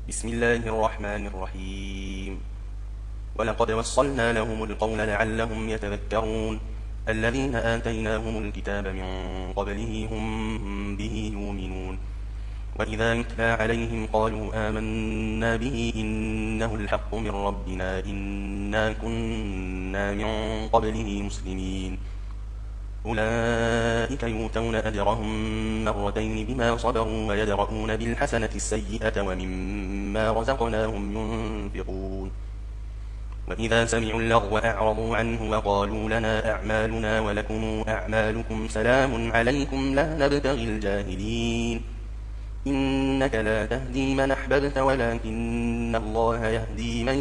بسم الله الرحمن الرحيم. ولقد وصلنا لهم القول لعلهم يتذكرون. الذين آتيناهم الكتاب من قبله هم به يؤمنون. وإذا يتلى عليهم قالوا آمنا به إنه الحق من ربنا إنا كنا من قبله مسلمين. أولئك يؤتون أجرهم مرتين بما صبروا ويدرؤون بالحسنة السيئة ومما رزقناهم ينفقون. وإذا سمعوا اللغو أعرضوا عنه وقالوا لنا أعمالنا ولكم أعمالكم سلام عليكم لا نبتغي الجاهلين. إنك لا تهدي من أحببت ولكن الله يهدي من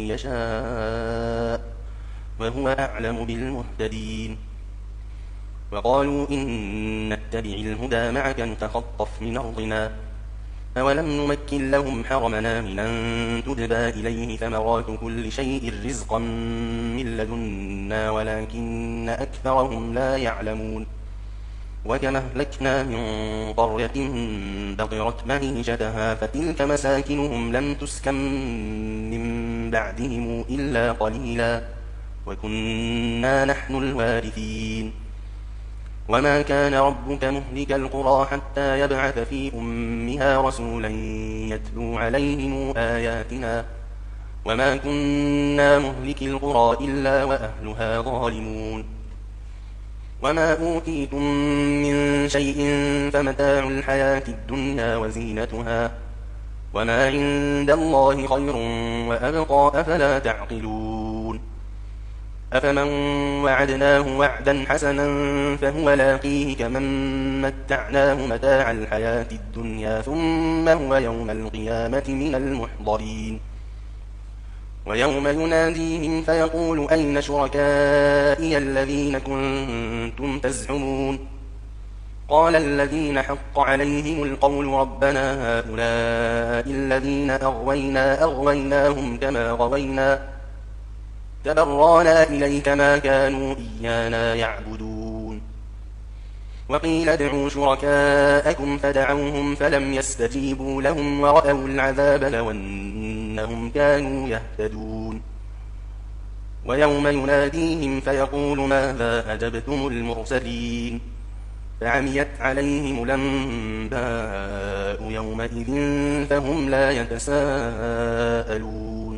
يشاء وهو أعلم بالمهتدين. وقالوا إن نتبع الهدى معك نتخطف من أرضنا أولم نمكن لهم حرمنا من أن تجبى إليه ثمرات كل شيء رزقا من لدنا ولكن أكثرهم لا يعلمون. وكما أهلكنا من قرية بطرت معيشتها فتلك مساكنهم لم تسكن من بعدهم إلا قليلا وكنا نحن الوارثين. وما كان ربك مهلك القرى حتى يبعث في أمها رسولا يتلو عليهم آياتنا وما كنا مهلك القرى إلا وأهلها ظالمون. وما أوتيتم من شيء فمتاع الحياة الدنيا وزينتها وما عند الله خير وأبقى أفلا تعقلون. أفمن وعدناه وعدا حسنا فهو لاقيه كمن متعناه متاع الحياة الدنيا ثم هو يوم القيامة من المحضرين. ويوم يناديهم فيقول أين شركائي الذين كنتم تزعمون. قال الذين حق عليهم القول ربنا هؤلاء الذين أغويناهم كما غوينا تبرانا إليك ما كانوا إيانا يعبدون. وقيل ادعوا شركاءكم فدعوهم فلم يستجيبوا لهم ورأوا العذاب لو أنهم كانوا يهتدون. ويوم يناديهم فيقول ماذا أجبتم المرسلين فعميت عليهم الأنباء يومئذ فهم لا يتساءلون.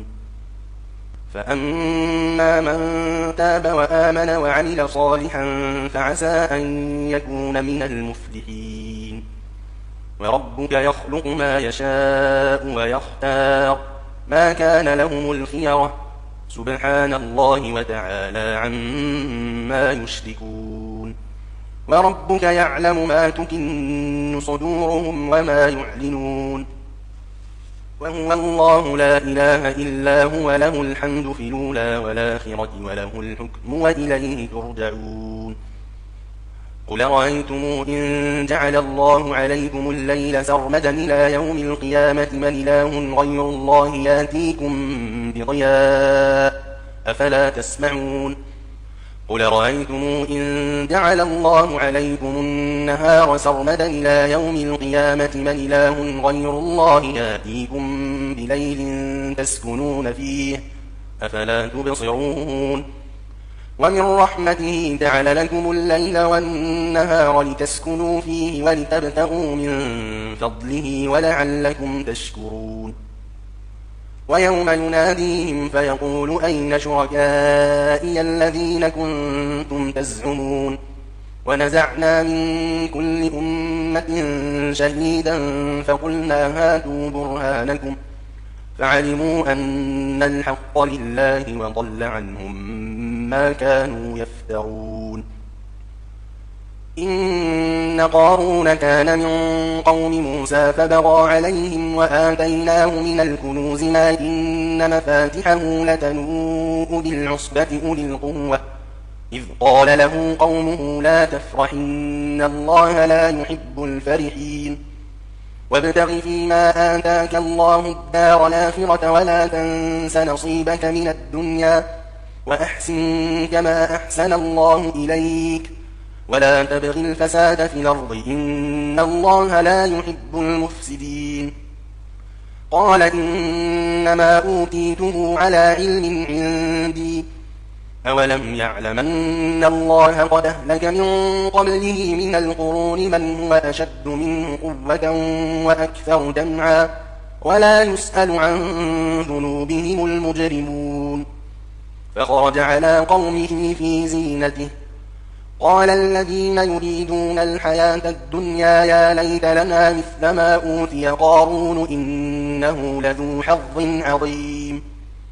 فأما من تاب وآمن وعمل صالحا فعسى أن يكون من المفلحين. وربك يخلق ما يشاء ويختار ما كان لهم الخيرة سبحان الله وتعالى عما يشركون. وربك يعلم ما تكن صدورهم وما يعلنون. وهو الله لا إله إلا هو له الحمد في الأولى والآخرة وله الحكم وإليه ترجعون. قل رأيتم إن جعل الله عليكم الليل سرمدا إلى يوم القيامة من إله غير الله يأتيكم بضياء أفلا تسمعون. قل رأيتم إن جعل الله عليكم النهار سرمدا إلى يوم القيامة من إله غير الله يأتيكم بليل تسكنون فيه أفلا تبصرون. ومن رحمته جعل لكم الليل والنهار لتسكنوا فيه ولتبتغوا من فضله ولعلكم تشكرون. ويوم يناديهم فيقول أين شركائي الذين كنتم تزعمون. ونزعنا من كل أمة شهيدا فقلنا هاتوا برهانكم فعلموا أن الحق لله وضل عنهم ما كانوا يفترون. إن قارون كان من قوم موسى فبغى عليهم وآتيناه من الكنوز ما إن مفاتحه لتنوء بالعصبة أولي القوة إذ قال له قومه لا تفرح إن الله لا يحب الفرحين. وابتغ فيما آتاك الله الدار الآخرة ولا تنس نصيبك من الدنيا وأحسن كما أحسن الله إليك ولا تبغ الفساد في الأرض إن الله لا يحب المفسدين. قال إنما أوتيته على علم عندي أولم يعلم أن الله قد أهلك من قبله من القرون من هو أشد منه قوة وأكثر جمعا ولا يسأل عن ذنوبهم المجرمون فخرج على قومه في زينته قال الذين يريدون الحياة الدنيا يا ليت لنا مثل ما أوتي قارون إنه لذو حظ عظيم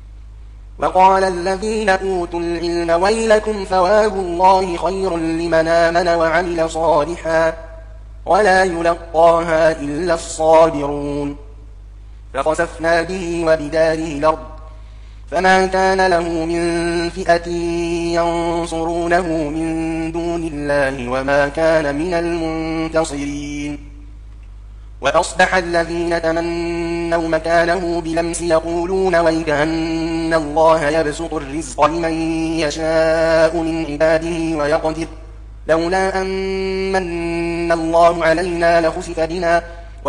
وقال الذين أوتوا العلم ويلكم ثواب الله خير لمن آمن وعمل صالحا ولا يلقاها إلا الصابرون فخسفنا به وبداره الأرض فما كان له من فئة ينصرونه من دون الله وما كان من المنتصرين وأصبح الذين تمنوا مكانه بلمس يقولون ويكأن الله يبسط الرزق لمن يشاء من عباده ويقدر لولا أن من الله علينا لخسف بنا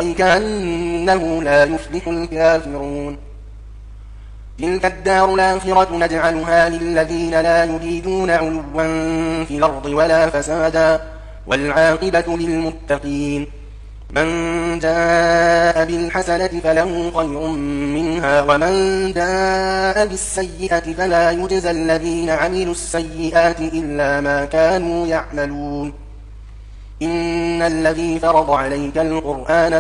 ويكأنه لا يفلح الكافرون تلك الدار الآخرة نجعلها للذين لا يريدون علوا في الأرض ولا فسادا والعاقبة للمتقين من جاء بالحسنة فله خير منها ومن جاء بالسيئة فلا يجزى الذين عملوا السيئات إلا ما كانوا يعملون إن الذي فرض عليك القرآن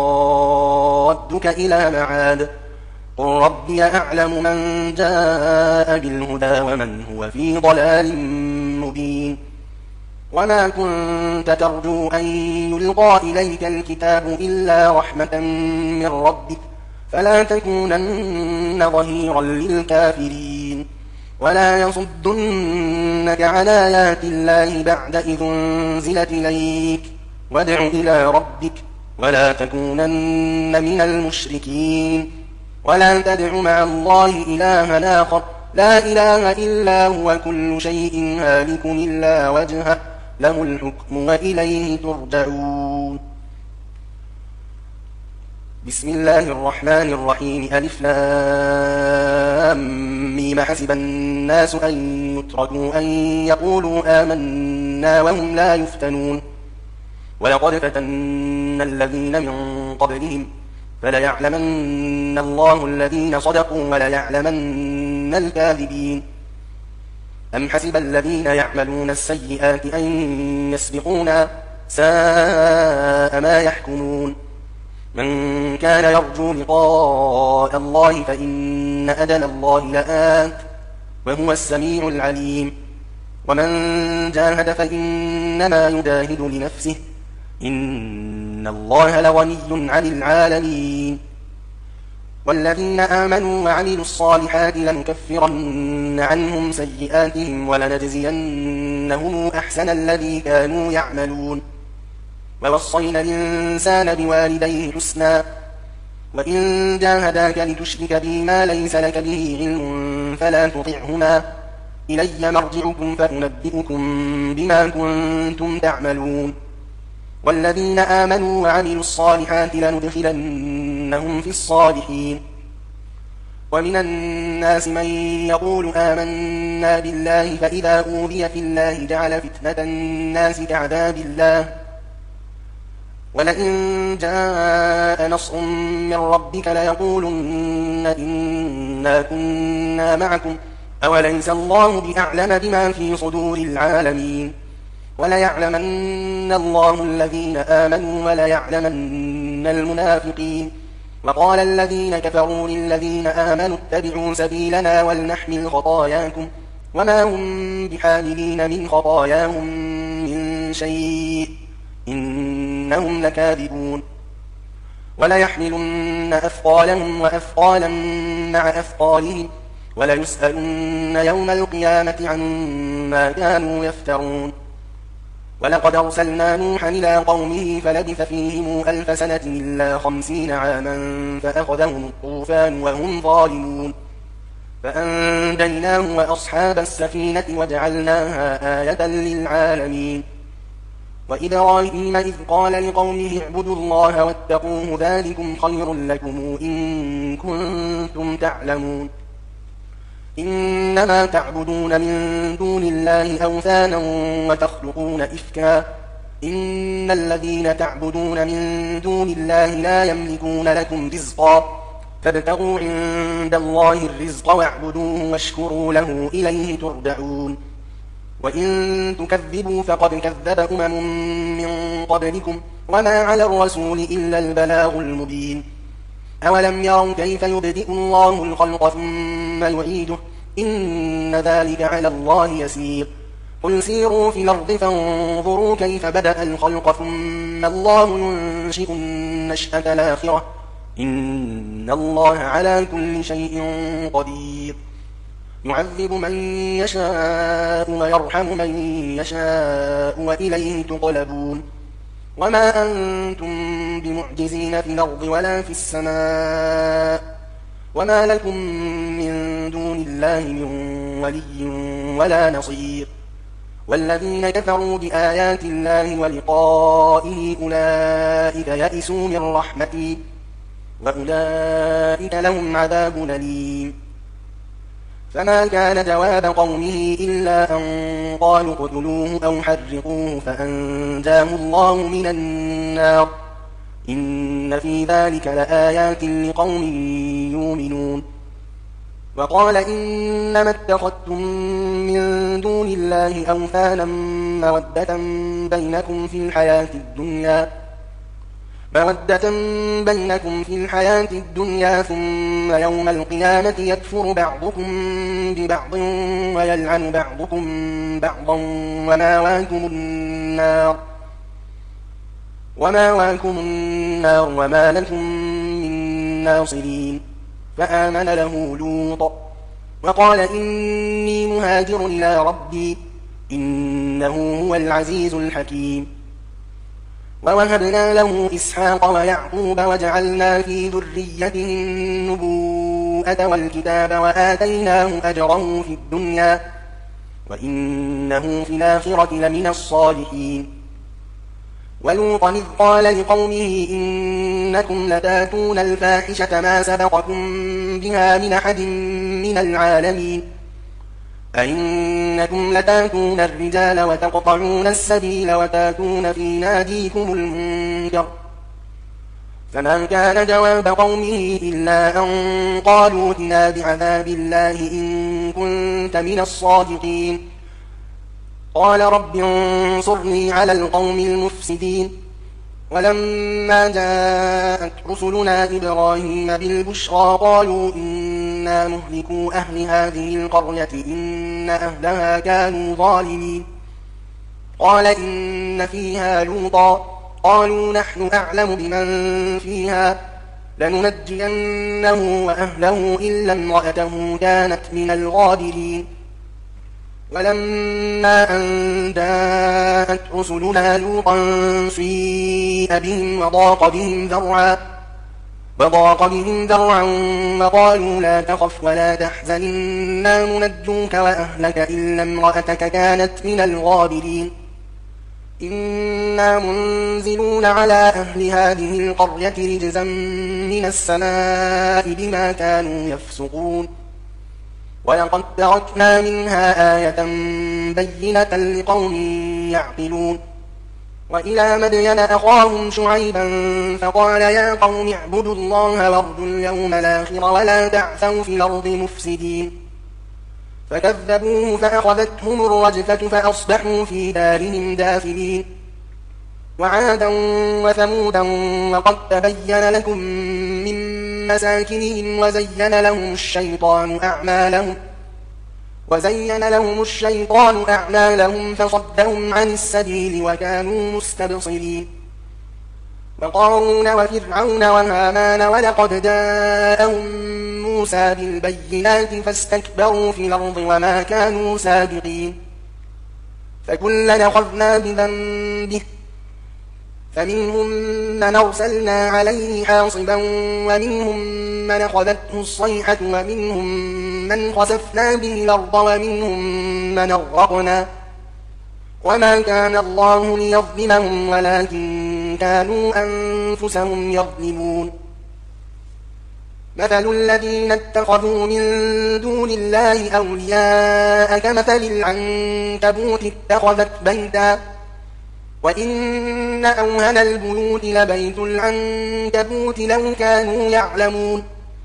لرادك إلى معاد قل ربي أعلم من جاء بالهدى ومن هو في ضلال مبين وما كنت ترجو أن يلقى إليك الكتاب إلا رحمة من ربك فلا تكونن ظهيرا للكافرين ولا يصدنك عن آيات الله بعد إذ انزلت إليك وادع إلى ربك ولا تكونن من المشركين ولا تدع مع الله إلها آخر لا إله إلا هو كل شيء هالك إلا وجهه له الحكم وإليه ترجعون بسم الله الرحمن الرحيم ألف لام ميم حسب الناس أن يتركوا أن يقولوا آمنا وهم لا يفتنون ولقد فتنا الذين من قبلهم فليعلمن الله الذين صدقوا وليعلمن الكاذبين أم حسب الذين يعملون السيئات أن يسبقونا ساء ما يحكمون من كان يرجو لقاء الله فإن أجل الله لآت وهو السميع العليم ومن جاهد فإنما يجاهد لنفسه إن الله لغني عن العالمين والذين آمنوا وعملوا الصالحات لنكفرن عنهم سيئاتهم ولنجزينهم أحسن الذي كانوا يعملون ووصينا الإنسان بوالديه حسنا وإن جاهداك لتشرك بي ما ليس لك به علم فلا تطعهما إلي مرجعكم فأنبئكم بما كنتم تعملون والذين آمنوا وعملوا الصالحات لندخلنهم في الصالحين ومن الناس من يقول آمنا بالله فإذا أوذي في الله جعل فتنة الناس كعذاب الله ولئن جاء نصر من ربك ليقولن إنا كنا معكم أوليس الله بأعلم بما في صدور العالمين وليعلمن الله الذين آمنوا وليعلمن المنافقين وقال الذين كفروا للذين آمنوا اتبعوا سبيلنا ولنحمل خطاياكم وما هم بحاملين من خطاياهم من شيء إنهم لكاذبون وليحملن أثقالهم وأثقالا مع أثقالهم وليسألن يوم القيامة عما كانوا يفترون ولقد أرسلنا نوحا إلى قومه فلبث فيهم 1000 سنة إلا 50 عاما فأخذهم الطوفان وهم ظالمون فأنجيناه وأصحاب السفينة وجعلناها آية للعالمين وإبراهيم إذ قال لقومه اعبدوا الله واتقوه ذلكم خير لكم إن كنتم تعلمون إنما تعبدون من دون الله أوثانا وتخلقون إفكا إن الذين تعبدون من دون الله لا يملكون لكم رزقا فابتغوا عند الله الرزق واعبدوه واشكروا له إليه ترجعون وإن تكذبوا فقد كذب من قبلكم وما على الرسول إلا البلاغ المبين أولم يروا كيف يبدئ الله الخلق ثم يعيده إن ذلك على الله يسير قل سيروا في الأرض فانظروا كيف بدأ الخلق ثم الله ينشئ النشأة الآخرة إن الله على كل شيء قدير يعذب من يشاء ويرحم من يشاء وإليه تقلبون وما أنتم بمعجزين في الأرض ولا في السماء وما لكم من دون الله من ولي ولا نصير والذين كفروا بآيات الله ولقائه أولئك يئسوا من رحمتي وأولئك لهم عذاب أليم فما كان جواب قومه إلا أن قالوا اقتلوه أو حرقوه فأنجاه الله من النار إن في ذلك لآيات لقوم يؤمنون وقال إنما اتخذتم من دون الله أوثانا مودة بينكم في الحياة الدنيا ثم يوم القيامة يكفر بعضكم ببعض ويلعن بعضكم بعضا وماواكم النار وما لكم من ناصرين فآمن له لوط وقال إني مهاجر إلى ربي إنه هو العزيز الحكيم ووهبنا له إسحاق ويعقوب وجعلنا في ذريته النبوءة والكتاب وآتيناه أجره في الدنيا وإنه في الآخرة لمن الصالحين ولوطا إذ قال لقومه إنكم لتاتون الفاحشة ما سبقكم بها من أحد من العالمين أئنكم لتاتون الرجال وتقطعون السبيل وتاتون في ناديكم المنكر فما كان جواب قومه إلا أن قالوا ائتنا بعذاب الله إن كنت من الصادقين قال رب انصرني على القوم المفسدين ولما جاءت رسلنا إبراهيم بالبشرى قالوا إنا مهلكو أهل هذه القرية إن أهلها كانوا ظالمين قال إن فيها لوطا قالوا نحن أعلم بمن فيها لننجينه وأهله إلا امرأته كانت من الغابرين ولما أن جاءت رسلنا لوطا سيء بهم وضاق بهم ذرعا وقالوا لا تخف ولا تحزن إنا منجوك وأهلك إلا امرأتك كانت من الغابرين إنا منزلون على أهل هذه القرية رجزا من السماء بما كانوا يفسقون ولقد تركنا منها آية بينة لقوم يعقلون وإلى مدين أخاهم شعيبا فقال يا قوم اعبدوا الله وارجوا اليوم الآخر ولا تعثوا في الأرض مفسدين فكذبوه فأخذتهم الرجفة فأصبحوا في دارهم داخلين وعادا وثمودا وقد تبين لكم من مساكنهم وزين لهم الشيطان أعمالهم فصدهم عن السبيل وكانوا مستبصرين وقارون وفرعون وهامان ولقد جاءهم موسى بالبينات فاستكبروا في الأرض وما كانوا سابقين فكلا أخذنا بذنبه فمنهم من أرسلنا عليه حاصبا ومنهم من أخذته الصيحة ومنهم من خسفنا به الأرض ومنهم من أغرقنا وما كان الله ليظلمهم ولكن كانوا أنفسهم يظلمون. مثل الذين اتخذوا من دون الله أولياء كمثل العنكبوت اتخذت بيتا وإن أوهن البيوت لبيت العنكبوت لو كانوا يعلمون.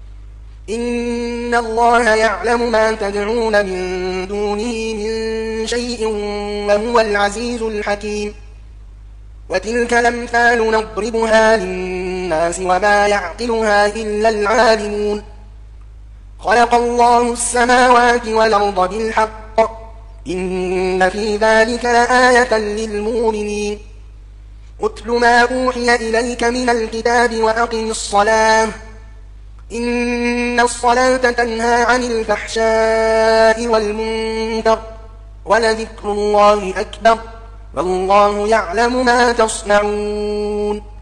إن الله يعلم ما تدعون من دونه من شيء وهو العزيز الحكيم. وتلك الأمثال نضربها للناس وما يعقلها إلا العالمون. خلق الله السماوات والأرض بالحق إن في ذلك لآية للمؤمنين. اتل ما أوحي إليك من الكتاب وأقم الصلاة إن الصلاة تنهى عن الفحشاء والمنكر ولذكر الله أكبر والله يعلم ما تصنعون.